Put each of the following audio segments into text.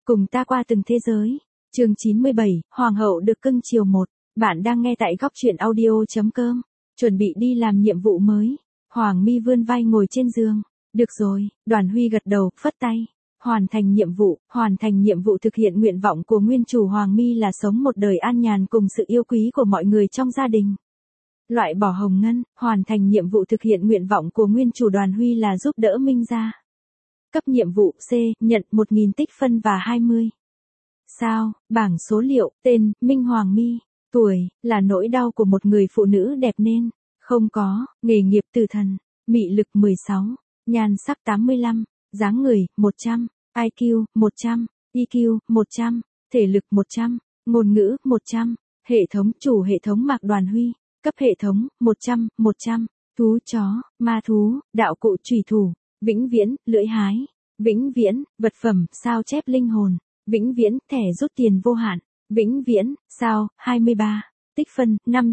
Cùng ta qua từng thế giới. Chương 97, Hoàng hậu được cưng chiều 1. Bạn đang nghe tại góc truyện audio.com. Chuẩn bị đi làm nhiệm vụ mới. Hoàng Mi vươn vai ngồi trên giường. Được rồi, Đoàn Huy gật đầu, phất tay. Hoàn thành nhiệm vụ thực hiện nguyện vọng của nguyên chủ Hoàng Mi là sống một đời an nhàn cùng sự yêu quý của mọi người trong gia đình. Loại bỏ hồng ngân, hoàn thành nhiệm vụ thực hiện nguyện vọng của nguyên chủ Đoàn Huy là giúp đỡ Minh gia. Cấp nhiệm vụ C, nhận 1.000 tích phân và 20. Sao, bảng số liệu, tên, Minh Hoàng Mi. Tuổi, là nỗi đau của một người phụ nữ đẹp nên. Không có, nghề nghiệp tử thần. Mị lực 16. Nhan sắc 85. Dáng người, 100. IQ, 100. EQ, 100. Thể lực 100. Ngôn ngữ, 100. Hệ thống, chủ hệ thống Mạc Đoàn Huy. Cấp hệ thống, 100, 100. Thú chó, ma thú, đạo cụ chủy thủ. Vĩnh viễn, lưỡi hái. Vĩnh viễn, vật phẩm, sao chép linh hồn. Vĩnh viễn, thẻ rút tiền vô hạn. Vĩnh viễn, sao, 23. Tích phân,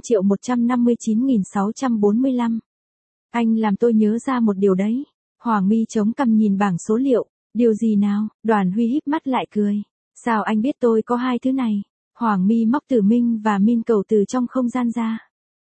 5.159.645. Anh làm tôi nhớ ra một điều đấy. Hoàng Mi chống cằm nhìn bảng số liệu. Điều gì nào? Đoàn Huy híp mắt lại cười. Sao anh biết tôi có hai thứ này? Hoàng Mi móc Tử Minh và Min Cầu từ trong không gian ra.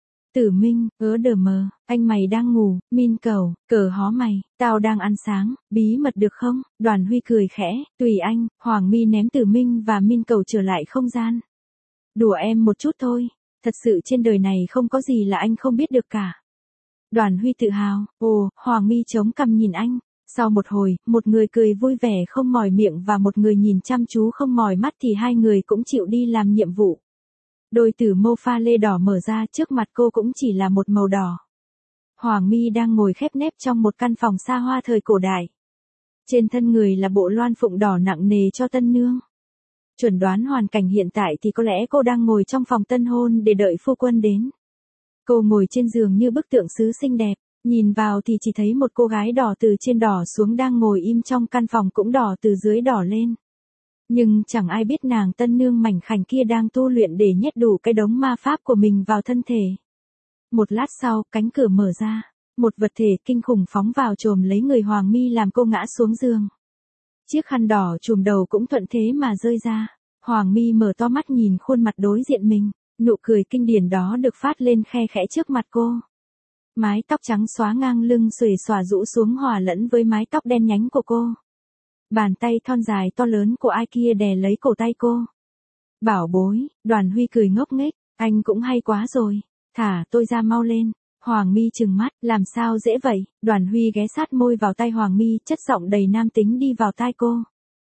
Tử Minh, đờ mờ, anh mày đang ngủ. Min Cầu, cờ hó mày, tao đang ăn sáng, bí mật được không? Đoàn Huy cười khẽ, tùy anh. Hoàng Mi ném Tử Minh và Min Cầu trở lại không gian. Đùa em một chút thôi, thật sự trên đời này không có gì là anh không biết được cả. Đoàn Huy tự hào, Hoàng Mi chống cằm nhìn anh. Sau một hồi, một người cười vui vẻ không mỏi miệng và một người nhìn chăm chú không mỏi mắt thì hai người cũng chịu đi làm nhiệm vụ. Đôi tử mâu pha lê đỏ mở ra, trước mặt cô cũng chỉ là một màu đỏ. Hoàng Mi đang ngồi khép nép trong một căn phòng xa hoa thời cổ đại. Trên thân người là bộ loan phụng đỏ nặng nề cho tân nương. Chuẩn đoán hoàn cảnh hiện tại thì có lẽ cô đang ngồi trong phòng tân hôn để đợi phu quân đến. Cô ngồi trên giường như bức tượng sứ xinh đẹp, nhìn vào thì chỉ thấy một cô gái đỏ từ trên đỏ xuống đang ngồi im trong căn phòng cũng đỏ từ dưới đỏ lên. Nhưng chẳng ai biết nàng tân nương mảnh khảnh kia đang tu luyện để nhét đủ cái đống ma pháp của mình vào thân thể. Một lát sau, cánh cửa mở ra, một vật thể kinh khủng phóng vào chồm lấy người Hoàng Mi làm cô ngã xuống giường. Chiếc khăn đỏ trùm đầu cũng thuận thế mà rơi ra. Hoàng Mi mở to mắt nhìn khuôn mặt đối diện mình, nụ cười kinh điển đó được phát lên khe khẽ trước mặt cô. Mái tóc trắng xóa ngang lưng xuề xòa rũ xuống hòa lẫn với mái tóc đen nhánh của cô. Bàn tay thon dài to lớn của ai kia đè lấy cổ tay cô. Bảo bối, Đoàn Huy cười ngốc nghếch, anh cũng hay quá rồi, thả tôi ra mau lên. Hoàng Mi trừng mắt, làm sao dễ vậy? Đoàn Huy ghé sát môi vào tay Hoàng Mi, chất giọng đầy nam tính đi vào tai cô.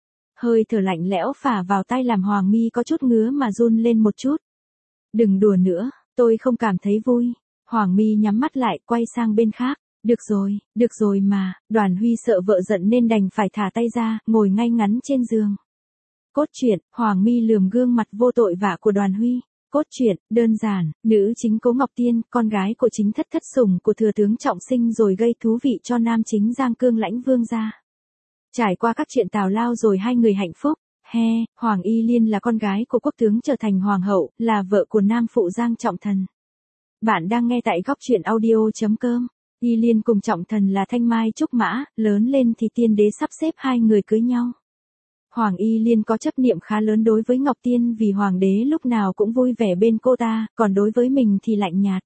Hơi thở lạnh lẽo phả vào tai làm Hoàng Mi có chút ngứa mà run lên một chút. Đừng đùa nữa, tôi không cảm thấy vui. Hoàng Mi nhắm mắt lại, quay sang bên khác. Được rồi mà. Đoàn Huy sợ vợ giận nên đành phải thả tay ra, ngồi ngay ngắn trên giường. Cốt truyện, Hoàng Mi lườm gương mặt vô tội vạ của Đoàn Huy. Cốt truyện, đơn giản, nữ chính Cố Ngọc Tiên, con gái của chính thất sủng của thừa tướng Trọng Sinh rồi gây thú vị cho nam chính Giang Cương Lãnh Vương gia. Trải qua các chuyện tào lao rồi hai người hạnh phúc. Hoàng Y Liên là con gái của quốc tướng trở thành hoàng hậu, là vợ của nam phụ Giang Trọng Thần. Bạn đang nghe tại góc truyện audio.com. Y Liên cùng Trọng Thần là thanh mai trúc mã, lớn lên thì tiên đế sắp xếp hai người cưới nhau. Hoàng Y Liên có chấp niệm khá lớn đối với Ngọc Tiên vì hoàng đế lúc nào cũng vui vẻ bên cô ta, còn đối với mình thì lạnh nhạt.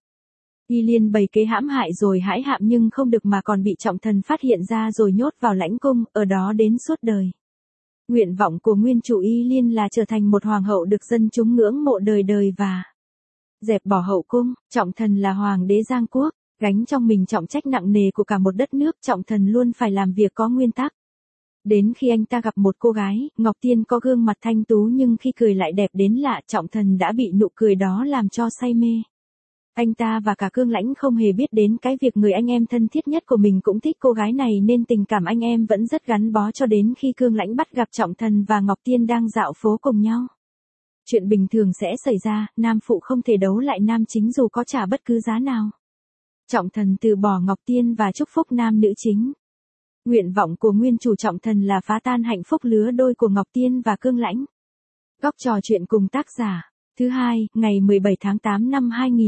Y Liên bày kế hãm hại rồi hãi hạm nhưng không được mà còn bị Trọng Thần phát hiện ra rồi nhốt vào lãnh cung, ở đó đến suốt đời. Nguyện vọng của nguyên chủ Y Liên là trở thành một hoàng hậu được dân chúng ngưỡng mộ đời đời và dẹp bỏ hậu cung. Trọng Thần là hoàng đế Giang Quốc, gánh trong mình trọng trách nặng nề của cả một đất nước. Trọng Thần luôn phải làm việc có nguyên tắc. Đến khi anh ta gặp một cô gái, Ngọc Tiên có gương mặt thanh tú nhưng khi cười lại đẹp đến lạ, Trọng Thần đã bị nụ cười đó làm cho say mê. Anh ta và cả Cương Lãnh không hề biết đến cái việc người anh em thân thiết nhất của mình cũng thích cô gái này nên tình cảm anh em vẫn rất gắn bó cho đến khi Cương Lãnh bắt gặp Trọng Thần và Ngọc Tiên đang dạo phố cùng nhau. Chuyện bình thường sẽ xảy ra, nam phụ không thể đấu lại nam chính dù có trả bất cứ giá nào. Trọng Thần từ bỏ Ngọc Tiên và chúc phúc nam nữ chính. Nguyện vọng của nguyên chủ Trọng Thần là phá tan hạnh phúc lứa đôi của Ngọc Tiên và Cương Lãnh. Góc trò chuyện cùng tác giả. Thứ hai, ngày 17 tháng 8 năm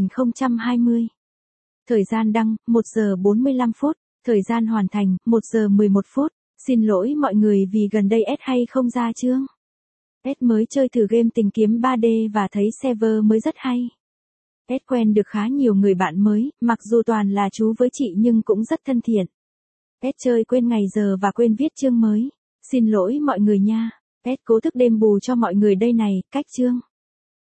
2020. Thời gian đăng, 1 giờ 45 phút. Thời gian hoàn thành, 1 giờ 11 phút. Xin lỗi mọi người vì gần đây S hay không ra chương. S mới chơi thử game tìm kiếm 3D và thấy server mới rất hay. S quen được khá nhiều người bạn mới, mặc dù toàn là chú với chị nhưng cũng rất thân thiện. S chơi quên ngày giờ và quên viết chương mới. Xin lỗi mọi người nha. S cố thức đêm bù cho mọi người đây này, cách chương.